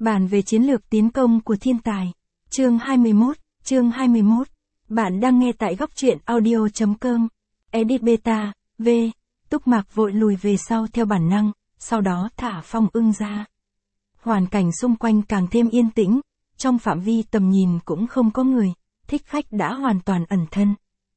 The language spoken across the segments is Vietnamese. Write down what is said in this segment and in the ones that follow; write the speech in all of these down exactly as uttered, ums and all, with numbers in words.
Bản về chiến lược tiến công của thiên tài. Chương hai mươi mốt, chương hai mươi mốt. Bạn đang nghe tại góc truyện audio chấm com. Edit beta, V. Túc Mạc vội lùi về sau theo bản năng, sau đó thả Phong Ưng ra. Hoàn cảnh xung quanh càng thêm yên tĩnh, trong phạm vi tầm nhìn cũng không có người, Thích Khách đã hoàn toàn ẩn thân.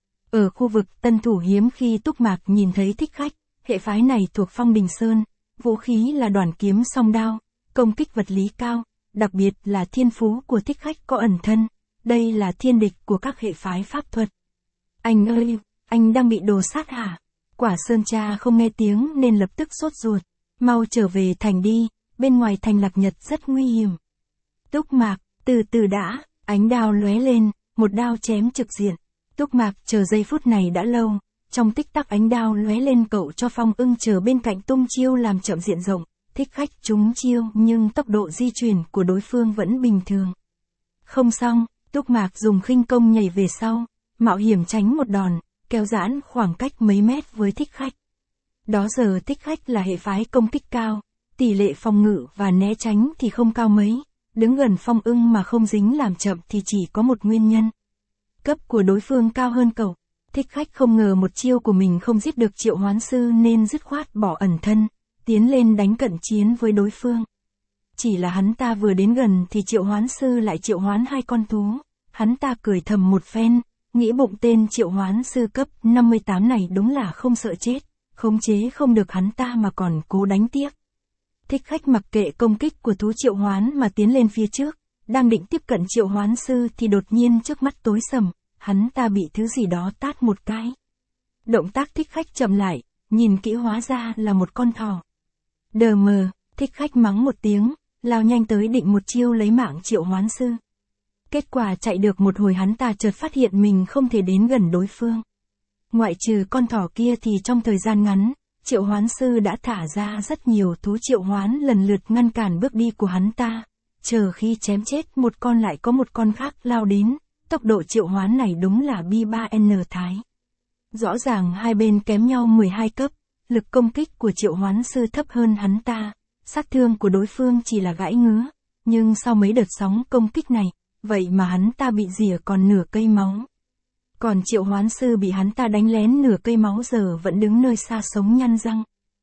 Ở khu vực Tân Thủ hiếm khi Túc Mạc nhìn thấy Thích Khách, hệ phái này thuộc Phong Bình Sơn, vũ khí là đoàn kiếm song đao, công kích vật lý cao, đặc biệt là thiên phú của Thích Khách có ẩn thân, đây là thiên địch của các hệ phái pháp thuật. Anh ơi, anh đang bị đồ sát hả? Quả Sơn cha không nghe tiếng nên lập tức sốt ruột, mau trở về thành đi, bên ngoài thành Lạc Nhật rất nguy hiểm. Túc Mạc, từ từ đã, ánh đao lóe lên, một đao chém trực diện. Túc Mạc chờ giây phút này đã lâu, trong tích tắc ánh đao lóe lên cậu cho Phong Ưng chờ bên cạnh tung chiêu làm chậm diện rộng, Thích Khách trúng chiêu nhưng tốc độ di chuyển của đối phương vẫn bình thường. Không xong, Túc Mạc dùng khinh công nhảy về sau, mạo hiểm tránh một đòn, kéo giãn khoảng cách mấy mét với Thích Khách. Đó giờ Thích Khách là hệ phái công kích cao, tỷ lệ phòng ngự và né tránh thì không cao mấy, đứng gần Phong Ưng mà không dính làm chậm thì chỉ có một nguyên nhân. Cấp của đối phương cao hơn cậu. Thích Khách không ngờ một chiêu của mình không giết được Triệu Hoán Sư nên dứt khoát bỏ ẩn thân, tiến lên đánh cận chiến với đối phương. Chỉ là hắn ta vừa đến gần thì Triệu Hoán Sư lại triệu hoán hai con thú, hắn ta cười thầm một phen, nghĩ bụng tên Triệu Hoán Sư cấp năm mươi tám này đúng là không sợ chết, khống chế không được hắn ta mà còn cố đánh tiếp. Thích Khách mặc kệ công kích của thú triệu hoán mà tiến lên phía trước, đang định tiếp cận Triệu Hoán Sư thì đột nhiên trước mắt tối sầm, hắn ta bị thứ gì đó tát một cái. Động tác Thích Khách chậm lại, nhìn kỹ hóa ra là một con thỏ. Đờ mờ, Thích Khách mắng một tiếng, lao nhanh tới định một chiêu lấy mạng Triệu Hoán Sư. Kết quả chạy được một hồi hắn ta chợt phát hiện mình không thể đến gần đối phương. Ngoại trừ con thỏ kia thì trong thời gian ngắn, Triệu Hoán Sư đã thả ra rất nhiều thú triệu hoán lần lượt ngăn cản bước đi của hắn ta. Chờ khi chém chết một con lại có một con khác lao đến, tốc độ triệu hoán này đúng là bi ba N thái. Rõ ràng hai bên kém nhau mười hai cấp, lực công kích của Triệu Hoán Sư thấp hơn hắn ta, sát thương của đối phương chỉ là gãi ngứa, nhưng sau mấy đợt sóng công kích này, vậy mà hắn ta bị rỉa còn nửa cây máu. Còn Triệu Hoán Sư bị hắn ta đánh lén nửa cây máu giờ vẫn đứng nơi xa sống nhăn răng.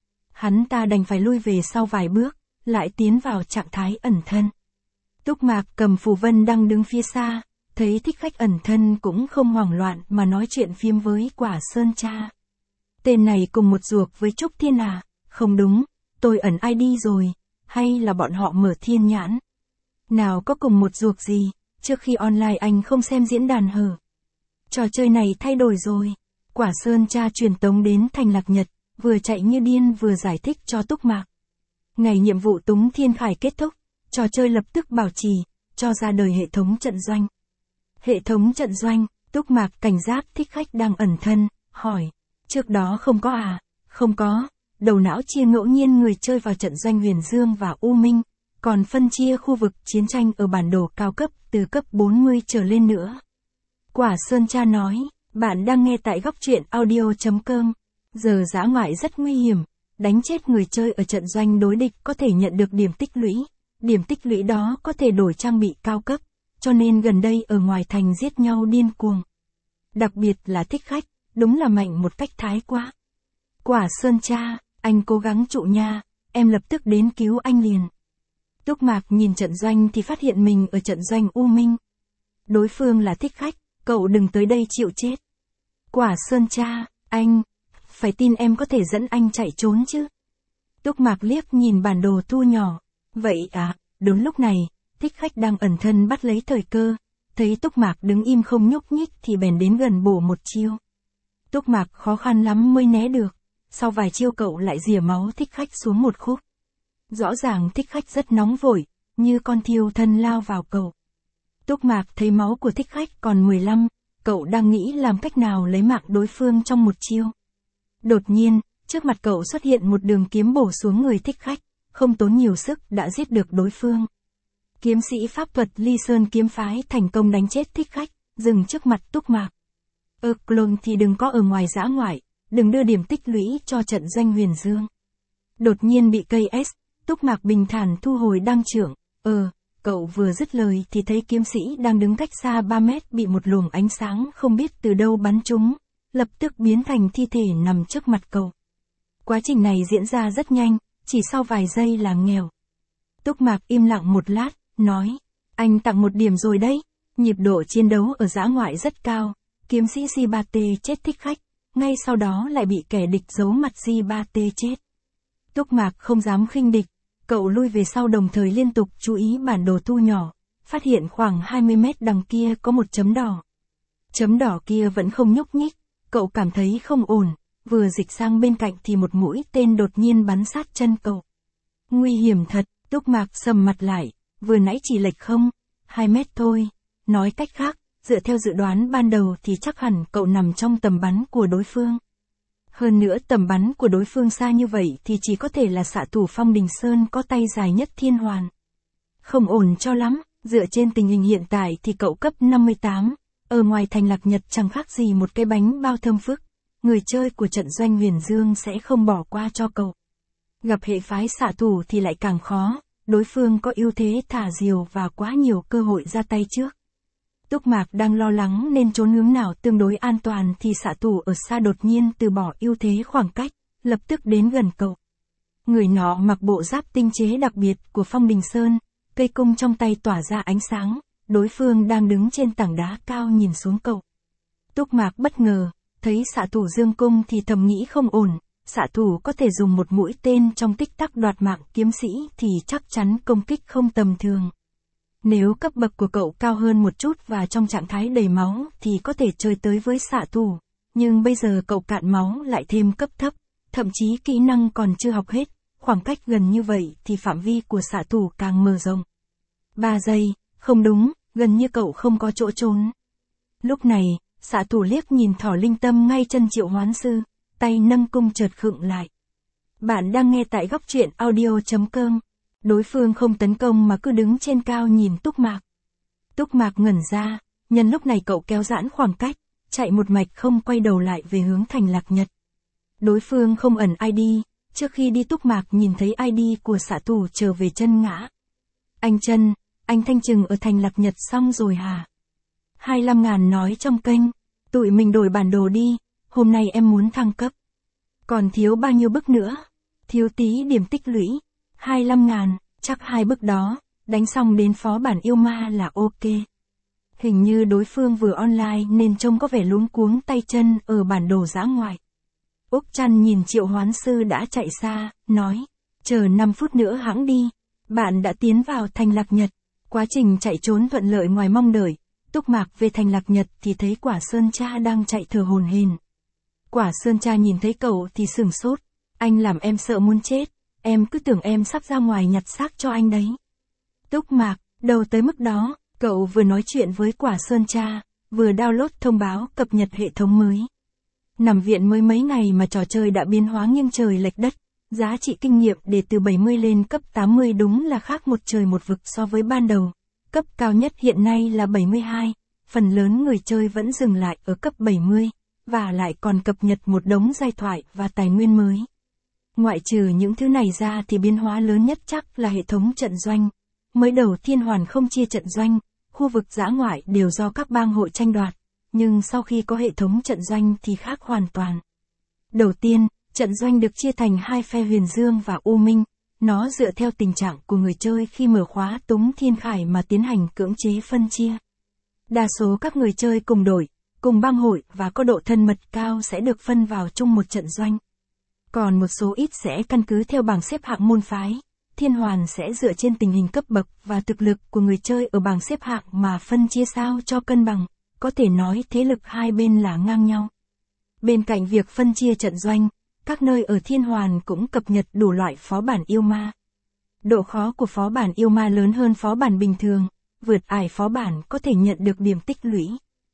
Hắn ta đành phải lui về sau vài bước, lại tiến vào trạng thái ẩn thân. Túc Mạc cầm phù vân đang đứng phía xa, thấy Thích Khách ẩn thân cũng không hoảng loạn mà nói chuyện phiếm với Quả Sơn cha. Tên này cùng một ruột với Trúc Thiên à? Không đúng, tôi ẩn ai đi rồi, hay là bọn họ mở thiên nhãn? Nào có cùng một ruột gì, trước khi online anh không xem diễn đàn hở. Trò chơi này thay đổi rồi. Quả Sơn cha truyền tống đến thành Lạc Nhật, vừa chạy như điên vừa giải thích cho Túc Mạc. Ngày nhiệm vụ Túng Thiên Khải kết thúc, trò chơi lập tức bảo trì, cho ra đời hệ thống trận doanh. Hệ thống trận doanh, Túc Mạc cảnh giác Thích Khách đang ẩn thân, hỏi. Trước đó không có à? Không có, đầu não chia ngẫu nhiên người chơi vào trận doanh Huyền Dương và U Minh, còn phân chia khu vực chiến tranh ở bản đồ cao cấp từ cấp bốn mươi trở lên nữa. Quả Sơn cha nói, bạn đang nghe tại góc truyện audio chấm com. Giờ dã ngoại rất nguy hiểm, đánh chết người chơi ở trận doanh đối địch có thể nhận được điểm tích lũy, điểm tích lũy đó có thể đổi trang bị cao cấp, cho nên gần đây ở ngoài thành giết nhau điên cuồng. Đặc biệt là Thích Khách, đúng là mạnh một cách thái quá. Quả Sơn cha, anh cố gắng trụ nha, em lập tức đến cứu anh liền. Túc Mạc nhìn trận doanh thì phát hiện mình ở trận doanh U Minh. Đối phương là Thích Khách, cậu đừng tới đây chịu chết. Quả Sơn cha, anh, phải tin em có thể dẫn anh chạy trốn chứ. Túc Mạc liếc nhìn bản đồ thu nhỏ. Vậy à, đúng lúc này, Thích Khách đang ẩn thân bắt lấy thời cơ, thấy Túc Mạc đứng im không nhúc nhích thì bèn đến gần bổ một chiêu. Túc Mạc khó khăn lắm mới né được, sau vài chiêu cậu lại rỉa máu Thích Khách xuống một khúc. Rõ ràng Thích Khách rất nóng vội, như con thiêu thân lao vào cậu. Túc Mạc thấy máu của Thích Khách còn mười lăm, cậu đang nghĩ làm cách nào lấy mạng đối phương trong một chiêu. Đột nhiên, trước mặt cậu xuất hiện một đường kiếm bổ xuống người Thích Khách, không tốn nhiều sức đã giết được đối phương. Kiếm sĩ pháp thuật Ly Sơn kiếm phái thành công đánh chết Thích Khách, dừng trước mặt Túc Mạc. Ơ clone thì đừng có ở ngoài dã ngoại, đừng đưa điểm tích lũy cho trận doanh Huyền Dương. Đột nhiên bị cây S, Túc Mạc bình thản thu hồi đăng trưởng, Ờ, cậu vừa dứt lời thì thấy kiếm sĩ đang đứng cách xa ba mét bị một luồng ánh sáng không biết từ đâu bắn trúng, lập tức biến thành thi thể nằm trước mặt cậu. Quá trình này diễn ra rất nhanh, chỉ sau vài giây là nghèo. Túc Mạc im lặng một lát, nói, anh tặng một điểm rồi đấy, nhịp độ chiến đấu ở dã ngoại rất cao, kiếm sĩ Jibate chết thích khách, ngay sau đó lại bị kẻ địch giấu mặt Jibate chết. Túc Mạc không dám khinh địch, cậu lui về sau đồng thời liên tục chú ý bản đồ thu nhỏ, phát hiện khoảng hai mươi mét đằng kia có một chấm đỏ. Chấm đỏ kia vẫn không nhúc nhích, cậu cảm thấy không ổn, vừa dịch sang bên cạnh thì một mũi tên đột nhiên bắn sát chân cậu. Nguy hiểm thật, Túc Mạc sầm mặt lại, vừa nãy chỉ lệch không, hai mét thôi, nói cách khác, dựa theo dự đoán ban đầu thì chắc hẳn cậu nằm trong tầm bắn của đối phương. Hơn nữa tầm bắn của đối phương xa như vậy thì chỉ có thể là xạ thủ Phong Đình Sơn có tay dài nhất Thiên Hoàn. Không ổn cho lắm, dựa trên tình hình hiện tại thì cậu cấp năm mươi tám, ở ngoài thành Lạc Nhật chẳng khác gì một cái bánh bao thơm phức, người chơi của trận doanh Huyền Dương sẽ không bỏ qua cho cậu. Gặp hệ phái xạ thủ thì lại càng khó, đối phương có ưu thế thả diều và quá nhiều cơ hội ra tay trước. Túc Mạc đang lo lắng nên trốn hướng nào tương đối an toàn thì xạ thủ ở xa đột nhiên từ bỏ ưu thế khoảng cách, lập tức đến gần cậu. Người nọ mặc bộ giáp tinh chế đặc biệt của Phong Đình Sơn, cây cung trong tay tỏa ra ánh sáng, đối phương đang đứng trên tảng đá cao nhìn xuống cậu. Túc Mạc bất ngờ, thấy xạ thủ dương cung thì thầm nghĩ không ổn, xạ thủ có thể dùng một mũi tên trong tích tắc đoạt mạng kiếm sĩ thì chắc chắn công kích không tầm thường. Nếu cấp bậc của cậu cao hơn một chút và trong trạng thái đầy máu thì có thể chơi tới với xạ thủ, nhưng bây giờ cậu cạn máu lại thêm cấp thấp, thậm chí kỹ năng còn chưa học hết, khoảng cách gần như vậy thì phạm vi của xạ thủ càng mở rộng. Ba giây, không đúng, gần như cậu không có chỗ trốn. Lúc này, xạ thủ liếc nhìn thỏ linh tâm ngay chân Triệu Hoán Sư, tay nâng cung chợt khựng lại. Bạn đang nghe tại góc truyện audio chấm com. Đối phương không tấn công mà cứ đứng trên cao nhìn Túc Mạc. Túc Mạc ngẩn ra, nhân lúc này cậu kéo giãn khoảng cách, chạy một mạch không quay đầu lại về hướng thành Lạc Nhật. Đối phương không ẩn i đê, trước khi đi Túc Mạc nhìn thấy i đê của xạ thủ trở về chân ngã. Anh Chân, anh thanh trừng ở thành Lạc Nhật xong rồi hả? hai mươi lăm ngàn nói trong kênh, tụi mình đổi bản đồ đi, hôm nay em muốn thăng cấp. Còn thiếu bao nhiêu bước nữa? Thiếu tí điểm tích lũy. hai mươi lăm ngàn, chắc hai bước đó, đánh xong đến phó bản yêu ma là ok. Hình như đối phương vừa online nên trông có vẻ luống cuống tay chân ở bản đồ dã ngoại. Úc Trăn nhìn Triệu Hoán Sư đã chạy xa, nói, chờ năm phút nữa hãng đi, bạn đã tiến vào thành Lạc Nhật. Quá trình chạy trốn thuận lợi ngoài mong đợi, Túc Mạc về thành Lạc Nhật thì thấy Quả Sơn Cha đang chạy thở hổn hển. Quả Sơn Cha nhìn thấy cậu thì sửng sốt, anh làm em sợ muốn chết. Em cứ tưởng em sắp ra ngoài nhặt xác cho anh đấy. Túc Mạc, đâu tới mức đó, cậu vừa nói chuyện với Quả Sơn Cha, vừa download thông báo cập nhật hệ thống mới. Nằm viện mới mấy ngày mà trò chơi đã biến hóa nghiêng trời lệch đất, giá trị kinh nghiệm để từ bảy mươi lên cấp tám mươi đúng là khác một trời một vực so với ban đầu. Cấp cao nhất hiện nay là bảy mươi hai, phần lớn người chơi vẫn dừng lại ở cấp bảy mươi, và lại còn cập nhật một đống giai thoại và tài nguyên mới. Ngoại trừ những thứ này ra thì biến hóa lớn nhất chắc là hệ thống trận doanh. Mới đầu Thiên Hoàn không chia trận doanh, khu vực dã ngoại đều do các bang hội tranh đoạt, nhưng sau khi có hệ thống trận doanh thì khác hoàn toàn. Đầu tiên, trận doanh được chia thành hai phe Huyền Dương và U Minh, nó dựa theo tình trạng của người chơi khi mở khóa Túng Thiên Khải mà tiến hành cưỡng chế phân chia. Đa số các người chơi cùng đội, cùng bang hội và có độ thân mật cao sẽ được phân vào chung một trận doanh. Còn một số ít sẽ căn cứ theo bảng xếp hạng môn phái, Thiên Hoàn sẽ dựa trên tình hình cấp bậc và thực lực của người chơi ở bảng xếp hạng mà phân chia sao cho cân bằng, có thể nói thế lực hai bên là ngang nhau. Bên cạnh việc phân chia trận doanh, các nơi ở Thiên Hoàn cũng cập nhật đủ loại phó bản yêu ma. Độ khó của phó bản yêu ma lớn hơn phó bản bình thường, vượt ải phó bản có thể nhận được điểm tích lũy.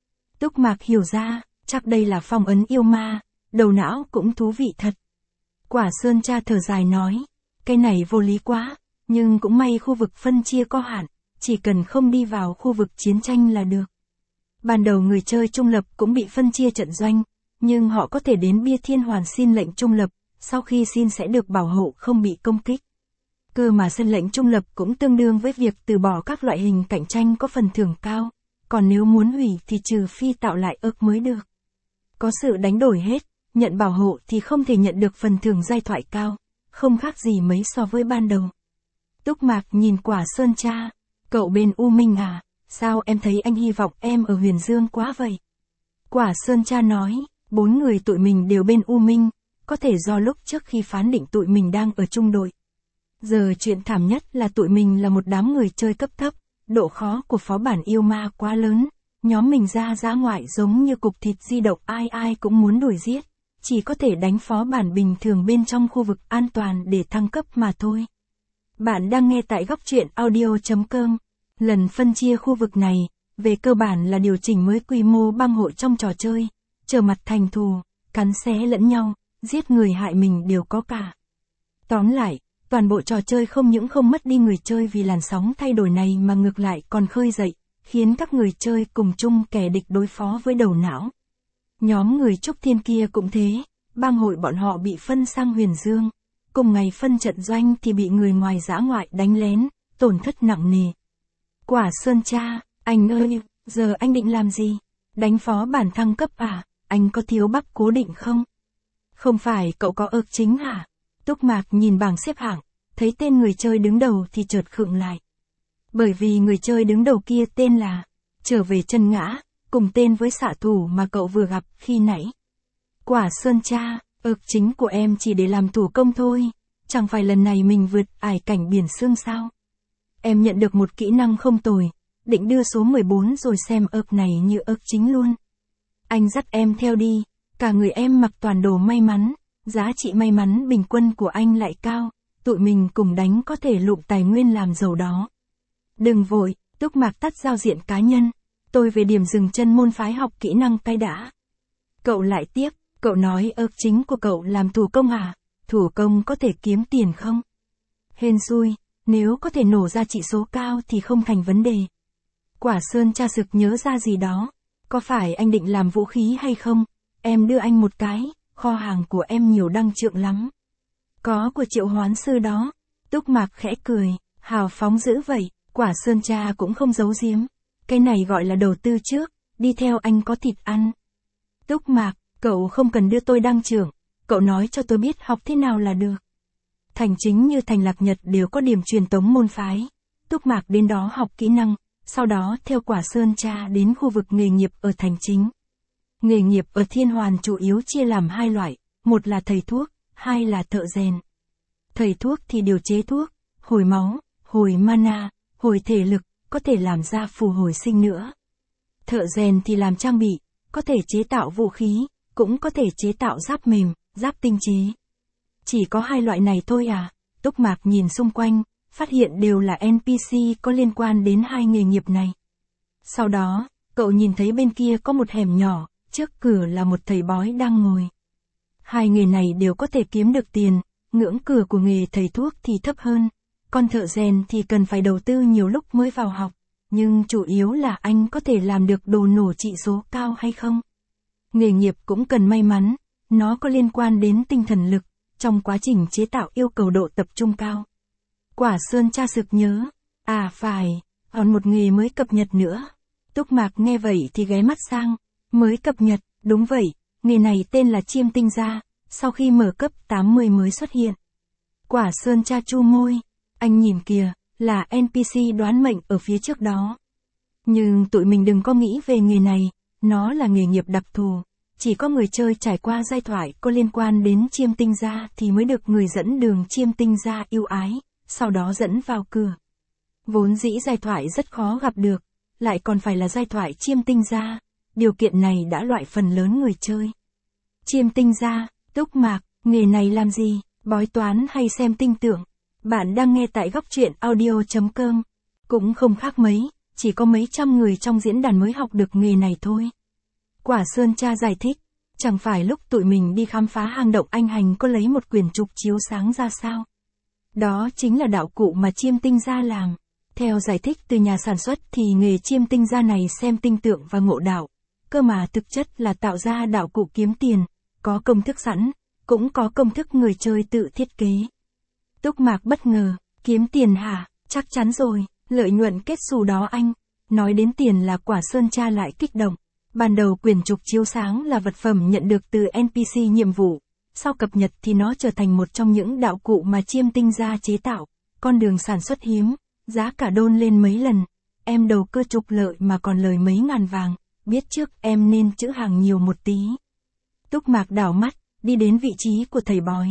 Túc Mạc hiểu ra, chắc đây là phong ấn yêu ma, đầu não cũng thú vị thật. Quả Sơn Cha thở dài nói, cái này vô lý quá, nhưng cũng may khu vực phân chia có hạn, chỉ cần không đi vào khu vực chiến tranh là được. Ban đầu người chơi trung lập cũng bị phân chia trận doanh, nhưng họ có thể đến bia Thiên Hoàn xin lệnh trung lập, sau khi xin sẽ được bảo hộ không bị công kích. Cơ mà sân lệnh trung lập cũng tương đương với việc từ bỏ các loại hình cạnh tranh có phần thưởng cao, còn nếu muốn hủy thì trừ phi tạo lại ước mới được. Có sự đánh đổi hết, nhận bảo hộ thì không thể nhận được phần thưởng giai thoại cao, không khác gì mấy so với ban đầu. Túc Mạc nhìn Quả Sơn Tra, cậu bên U Minh à, sao em thấy anh hy vọng em ở Huyền Dương quá vậy? Quả Sơn Tra nói, bốn người tụi mình đều bên U Minh, có thể do lúc trước khi phán định tụi mình đang ở chung đội. Giờ chuyện thảm nhất là tụi mình là một đám người chơi cấp thấp, độ khó của phó bản yêu ma quá lớn, nhóm mình ra dã ngoại giống như cục thịt di động ai ai cũng muốn đuổi giết, chỉ có thể đánh phó bản bình thường bên trong khu vực an toàn để thăng cấp mà thôi. Bạn đang nghe tại góc truyện audio chấm com. Lần phân chia khu vực này, về cơ bản là điều chỉnh mới quy mô bang hội trong trò chơi, trở mặt thành thù, cắn xé lẫn nhau, giết người hại mình đều có cả. Tóm lại, toàn bộ trò chơi không những không mất đi người chơi vì làn sóng thay đổi này mà ngược lại còn khơi dậy, khiến các người chơi cùng chung kẻ địch đối phó với đầu não. Nhóm người Trúc Thiên kia cũng thế, bang hội bọn họ bị phân sang Huyền Dương. Cùng ngày phân trận doanh thì bị người ngoài dã ngoại đánh lén, tổn thất nặng nề. Quả Sơn Tra, anh ơi, giờ anh định làm gì? Đánh phó bản thăng cấp à? Anh có thiếu bắp cố định không? Không phải cậu có ước chính hả? Túc Mạc nhìn bảng xếp hạng, thấy tên người chơi đứng đầu thì chợt khựng lại. Bởi vì người chơi đứng đầu kia tên là Trở Về Chân Ngã, cùng tên với xạ thủ mà cậu vừa gặp khi nãy. Quả Sơn Tra, ước chính của em chỉ để làm thủ công thôi, chẳng phải lần này mình vượt ải cảnh biển sương sao? Em nhận được một kỹ năng không tồi, định đưa số mười bốn rồi xem ước này như ước chính luôn. Anh dắt em theo đi, cả người em mặc toàn đồ may mắn, giá trị may mắn bình quân của anh lại cao, tụi mình cùng đánh có thể lụm tài nguyên làm giàu đó. Đừng vội, Túc Mạc tắt giao diện cá nhân, tôi về điểm dừng chân môn phái học kỹ năng cái đã. Cậu lại tiếp, cậu nói ước chính của cậu làm thủ công à? Thủ công có thể kiếm tiền không? Hên xui, nếu có thể nổ ra chỉ số cao thì không thành vấn đề. Quả Sơn Tra sực nhớ ra gì đó, có phải anh định làm vũ khí hay không? Em đưa anh một cái, kho hàng của em nhiều đăng trượng lắm. Có của Triệu Hoán Sư đó. Túc Mạc khẽ cười, hào phóng dữ vậy. Quả Sơn Tra cũng không giấu giếm. Cái này gọi là đầu tư trước, đi theo anh có thịt ăn. Túc Mạc, cậu không cần đưa tôi đăng trưởng, cậu nói cho tôi biết học thế nào là được. Thành Chính như Thành Lạc Nhật đều có điểm truyền tống môn phái. Túc Mạc đến đó học kỹ năng, sau đó theo Quả Sơn Tra đến khu vực nghề nghiệp ở Thành Chính. Nghề nghiệp ở Thiên Hoàn chủ yếu chia làm hai loại, một là thầy thuốc, hai là thợ rèn. Thầy thuốc thì điều chế thuốc, hồi máu, hồi mana, hồi thể lực, có thể làm ra phù hồi sinh nữa. Thợ rèn thì làm trang bị, có thể chế tạo vũ khí, cũng có thể chế tạo giáp mềm, giáp tinh chế. Chỉ có hai loại này thôi à? Túc Mạc nhìn xung quanh, phát hiện đều là en pê xê có liên quan đến hai nghề nghiệp này. Sau đó, cậu nhìn thấy bên kia có một hẻm nhỏ, trước cửa là một thầy bói đang ngồi. Hai nghề này đều có thể kiếm được tiền, ngưỡng cửa của nghề thầy thuốc thì thấp hơn, còn thợ rèn thì cần phải đầu tư nhiều lúc mới vào học, nhưng chủ yếu là anh có thể làm được đồ nổ trị số cao hay không. Nghề nghiệp cũng cần may mắn, nó có liên quan đến tinh thần lực, trong quá trình chế tạo yêu cầu độ tập trung cao. Quả Sơn Tra sực nhớ, à phải, còn một nghề mới cập nhật nữa. Túc Mạc nghe vậy thì ghé mắt sang, mới cập nhật, đúng vậy, nghề này tên là Chiêm Tinh Gia, sau khi mở cấp tám mươi mới xuất hiện. Quả Sơn Tra chu môi, anh nhìn kìa, là en pê xê đoán mệnh ở phía trước đó. Nhưng tụi mình đừng có nghĩ về nghề này, nó là nghề nghiệp đặc thù, chỉ có người chơi trải qua giai thoại có liên quan đến Chiêm Tinh Gia thì mới được người dẫn đường Chiêm Tinh Gia yêu ái, sau đó dẫn vào cửa. Vốn dĩ giai thoại rất khó gặp được, lại còn phải là giai thoại Chiêm Tinh Gia, điều kiện này đã loại phần lớn người chơi. Chiêm Tinh Gia, Túc Mạc, nghề này làm gì, bói toán hay xem tinh tượng? Bạn đang nghe tại góc truyện audio chấm com. Cũng không khác mấy, chỉ có mấy trăm người trong diễn đàn mới học được nghề này thôi. Quả Sơn Tra giải thích, chẳng phải lúc tụi mình đi khám phá hang động anh Hành có lấy một quyển trục chiếu sáng ra sao? Đó chính là đạo cụ mà Chiêm Tinh Gia làm. Theo giải thích từ nhà sản xuất thì nghề Chiêm Tinh Gia này xem tinh tượng và ngộ đạo, cơ mà thực chất là tạo ra đạo cụ kiếm tiền, có công thức sẵn, cũng có công thức người chơi tự thiết kế. Túc Mạc bất ngờ, Kiếm tiền hả? Chắc chắn rồi, lợi nhuận kết xù đó anh. Nói đến tiền là Quả Sơn Tra lại kích động. Ban đầu quyển trục chiếu sáng là vật phẩm nhận được từ en pê xê nhiệm vụ. Sau cập nhật thì nó trở thành một trong những đạo cụ mà Chiêm Tinh gia chế tạo. Con đường sản xuất hiếm, giá cả đôn lên mấy lần. Em đầu cơ trục lợi mà còn lời mấy ngàn vàng. Biết trước em nên chữ hàng nhiều một tí. Túc Mạc đảo mắt, đi đến vị trí của thầy bói.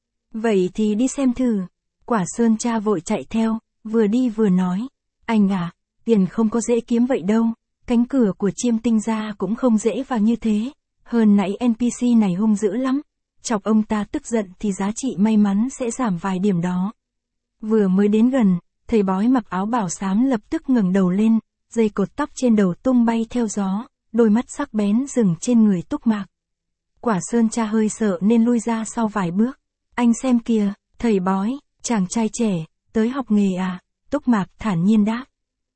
Vậy thì đi xem thử. Quả Sơn Tra vội chạy theo, vừa đi vừa nói. Anh à, tiền không có dễ kiếm vậy đâu. Cánh cửa của Chiêm Tinh gia cũng không dễ vào như thế. Hơn nãy en pê xê này hung dữ lắm. Chọc ông ta tức giận thì giá trị may mắn sẽ giảm vài điểm đó. Vừa mới đến gần, thầy bói mặc áo bảo xám lập tức ngẩng đầu lên, dây cột tóc trên đầu tung bay theo gió, đôi mắt sắc bén dừng trên người Túc Mạc. Quả Sơn Tra hơi sợ nên lui ra sau vài bước. Anh xem kìa, thầy bói, chàng trai trẻ, tới học nghề à? Túc Mạc thản nhiên đáp.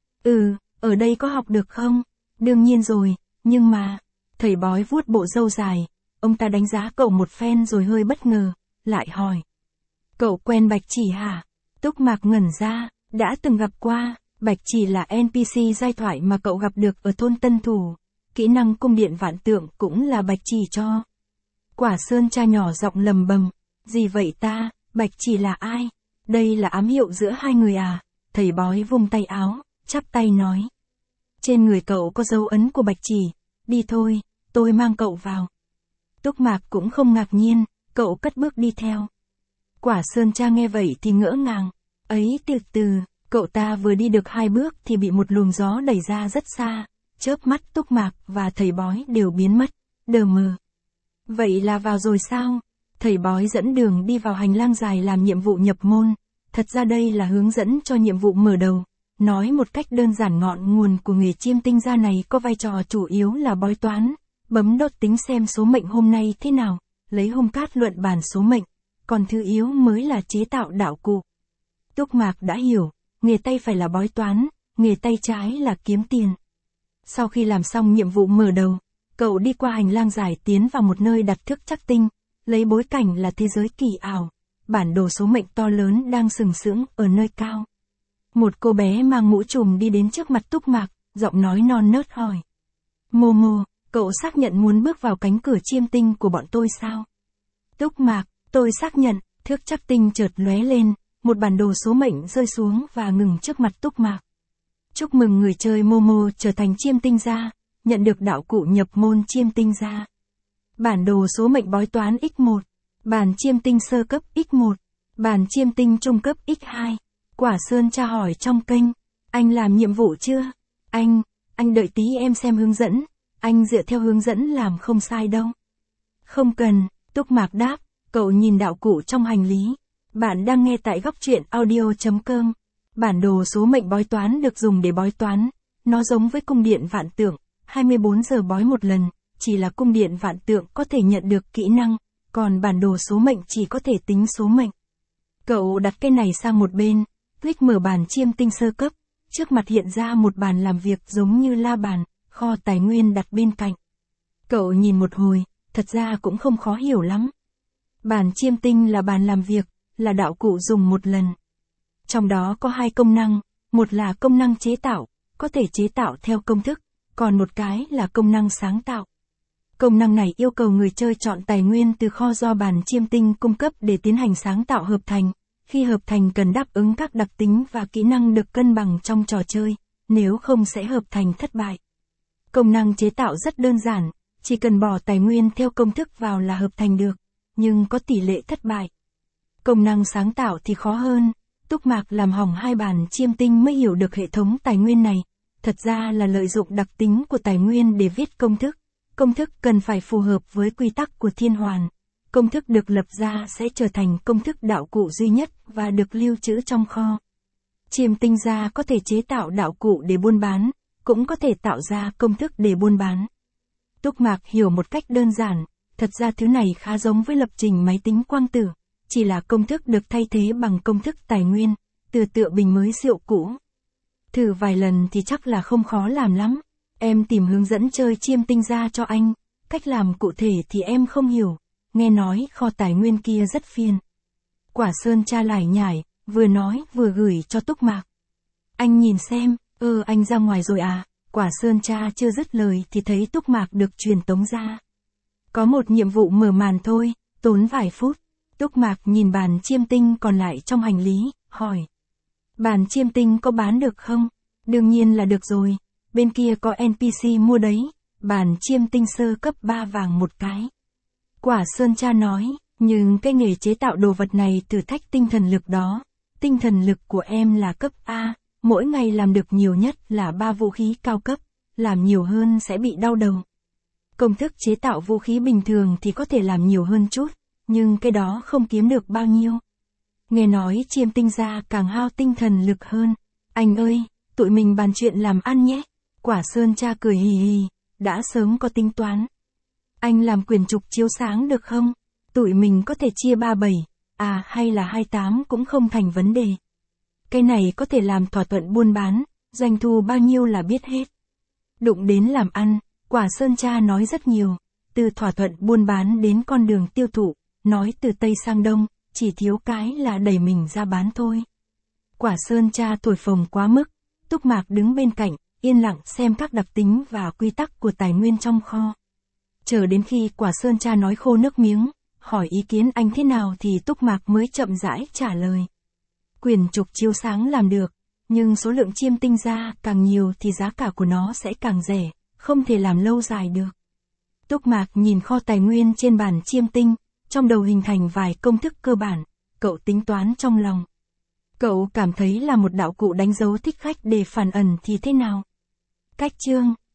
Ừ, ở đây có học được không? Đương nhiên rồi, nhưng mà... Thầy bói vuốt bộ râu dài, ông ta đánh giá cậu một phen rồi hơi bất ngờ, lại hỏi. Cậu quen Bạch Chỉ hả? Túc Mạc ngẩn ra, đã từng gặp qua. Bạch Chỉ là en pê xê giai thoại mà cậu gặp được ở thôn Tân Thủ. Kỹ năng cung điện vạn tượng cũng là Bạch Chỉ cho. Quả Sơn Tra nhỏ giọng lầm bầm. Gì vậy ta, Bạch Chỉ là ai? Đây là ám hiệu giữa hai người à? Thầy bói vung tay áo, chắp tay nói. Trên người cậu có dấu ấn của Bạch Chỉ. Đi thôi, tôi mang cậu vào. Túc Mạc cũng không ngạc nhiên, cậu cất bước đi theo. Quả Sơn Tra nghe vậy thì ngỡ ngàng. Ấy từ từ, cậu ta vừa đi được hai bước thì bị một luồng gió đẩy ra rất xa. Chớp mắt Túc Mạc và thầy bói đều biến mất, đờ mờ. Vậy là vào rồi sao? Thầy bói dẫn đường đi vào hành lang dài làm nhiệm vụ nhập môn. Thật ra đây là hướng dẫn cho nhiệm vụ mở đầu. Nói một cách đơn giản ngọn nguồn của nghề Chiêm Tinh gia này có vai trò chủ yếu là bói toán. Bấm đốt tính xem số mệnh hôm nay thế nào, lấy hung cát luận bàn số mệnh. Còn thứ yếu mới là chế tạo đạo cụ. Túc Mạc đã hiểu, nghề tay phải là bói toán, nghề tay trái là kiếm tiền. Sau khi làm xong nhiệm vụ mở đầu, cậu đi qua hành lang dài tiến vào một nơi đặt thước chắc tinh, lấy bối cảnh là thế giới kỳ ảo, bản đồ số mệnh to lớn đang sừng sững ở nơi cao. Một cô bé mang mũ trùm đi đến trước mặt Túc Mạc, giọng nói non nớt hỏi. Momo, cậu xác nhận muốn bước vào cánh cửa chiêm tinh của bọn tôi sao? Túc Mạc, tôi xác nhận, thước chắc tinh chợt lóe lên, một bản đồ số mệnh rơi xuống và ngừng trước mặt Túc Mạc. Chúc mừng người chơi Momo trở thành chiêm tinh gia, nhận được đạo cụ nhập môn chiêm tinh gia. Bản đồ số mệnh bói toán nhân một, bản chiêm tinh sơ cấp nhân một, bản chiêm tinh trung cấp nhân hai. Quả Sơn Tra hỏi trong kênh, anh làm nhiệm vụ chưa? Anh, anh đợi tí em xem hướng dẫn, anh dựa theo hướng dẫn làm không sai đâu. Không cần, Túc Mạc đáp, cậu nhìn đạo cụ trong hành lý. Bạn đang nghe tại góc truyện audio chấm com. Bản đồ số mệnh bói toán được dùng để bói toán, nó giống với cung điện vạn tượng, hai mươi bốn giờ bói một lần, chỉ là cung điện vạn tượng có thể nhận được kỹ năng, còn bản đồ số mệnh chỉ có thể tính số mệnh. Cậu đặt cái này sang một bên, click mở bản chiêm tinh sơ cấp, trước mặt hiện ra một bàn làm việc giống như la bàn, kho tài nguyên đặt bên cạnh. Cậu nhìn một hồi, thật ra cũng không khó hiểu lắm. Bản chiêm tinh là bàn làm việc, là đạo cụ dùng một lần. Trong đó có hai công năng, một là công năng chế tạo, có thể chế tạo theo công thức, còn một cái là công năng sáng tạo. Công năng này yêu cầu người chơi chọn tài nguyên từ kho do bàn chiêm tinh cung cấp để tiến hành sáng tạo hợp thành. Khi hợp thành cần đáp ứng các đặc tính và kỹ năng được cân bằng trong trò chơi, nếu không sẽ hợp thành thất bại. Công năng chế tạo rất đơn giản, chỉ cần bỏ tài nguyên theo công thức vào là hợp thành được, nhưng có tỷ lệ thất bại. Công năng sáng tạo thì khó hơn, Túc Mạc làm hỏng hai bàn chiêm tinh mới hiểu được hệ thống tài nguyên này, thật ra là lợi dụng đặc tính của tài nguyên để viết công thức. Công thức cần phải phù hợp với quy tắc của thiên hoàn. Công thức được lập ra sẽ trở thành công thức đạo cụ duy nhất và được lưu trữ trong kho. Chiêm tinh gia có thể chế tạo đạo cụ để buôn bán, cũng có thể tạo ra công thức để buôn bán. Túc Mạc hiểu một cách đơn giản, thật ra thứ này khá giống với lập trình máy tính quang tử, chỉ là công thức được thay thế bằng công thức tài nguyên, từ tựa bình mới rượu cũ. Thử vài lần thì chắc là không khó làm lắm. Em tìm hướng dẫn chơi chiêm tinh gia cho anh, cách làm cụ thể thì em không hiểu, nghe nói kho tài nguyên kia rất phiền. Quả Sơn Tra lải nhải, vừa nói vừa gửi cho Túc Mạc. Anh nhìn xem, ơ anh ra ngoài rồi à, Quả Sơn Tra chưa dứt lời thì thấy Túc Mạc được truyền tống ra. Có một nhiệm vụ mở màn thôi, tốn vài phút. Túc Mạc nhìn bàn chiêm tinh còn lại trong hành lý, hỏi. Bàn chiêm tinh có bán được không? Đương nhiên là được rồi, bên kia có en pê xê mua đấy, bàn chiêm tinh sơ cấp ba vàng một cái. Quả Sơn Tra nói, nhưng cái nghề chế tạo đồ vật này thử thách tinh thần lực đó. Tinh thần lực của em là cấp A, mỗi ngày làm được nhiều nhất là ba vũ khí cao cấp, làm nhiều hơn sẽ bị đau đầu. Công thức chế tạo vũ khí bình thường thì có thể làm nhiều hơn chút, nhưng cái đó không kiếm được bao nhiêu. Nghe nói chiêm tinh ra càng hao tinh thần lực hơn. Anh ơi, tụi mình bàn chuyện làm ăn nhé. Quả Sơn Tra cười hì hì, đã sớm có tính toán. Anh làm quyển trục chiếu sáng được không? Tụi mình có thể chia ba bảy, à hay là hai tám cũng không thành vấn đề. Cái này có thể làm thỏa thuận buôn bán, doanh thu bao nhiêu là biết hết. Đụng đến làm ăn, Quả Sơn Tra nói rất nhiều, từ thỏa thuận buôn bán đến con đường tiêu thụ, nói từ Tây sang Đông, chỉ thiếu cái là đẩy mình ra bán thôi. Quả Sơn Tra thổi phồng quá mức, Túc Mạc đứng bên cạnh, yên lặng xem các đặc tính và quy tắc của tài nguyên trong kho. Chờ đến khi Quả Sơn Tra nói khô nước miếng, hỏi ý kiến anh thế nào thì Túc Mạc mới chậm rãi trả lời. Quyển trục chiếu sáng làm được, nhưng số lượng chiêm tinh ra càng nhiều thì giá cả của nó sẽ càng rẻ, không thể làm lâu dài được. Túc Mạc nhìn kho tài nguyên trên bàn chiêm tinh, trong đầu hình thành vài công thức cơ bản, cậu tính toán trong lòng. Cậu cảm thấy là một đạo cụ đánh dấu thích khách để phản ẩn thì thế nào? Cách chương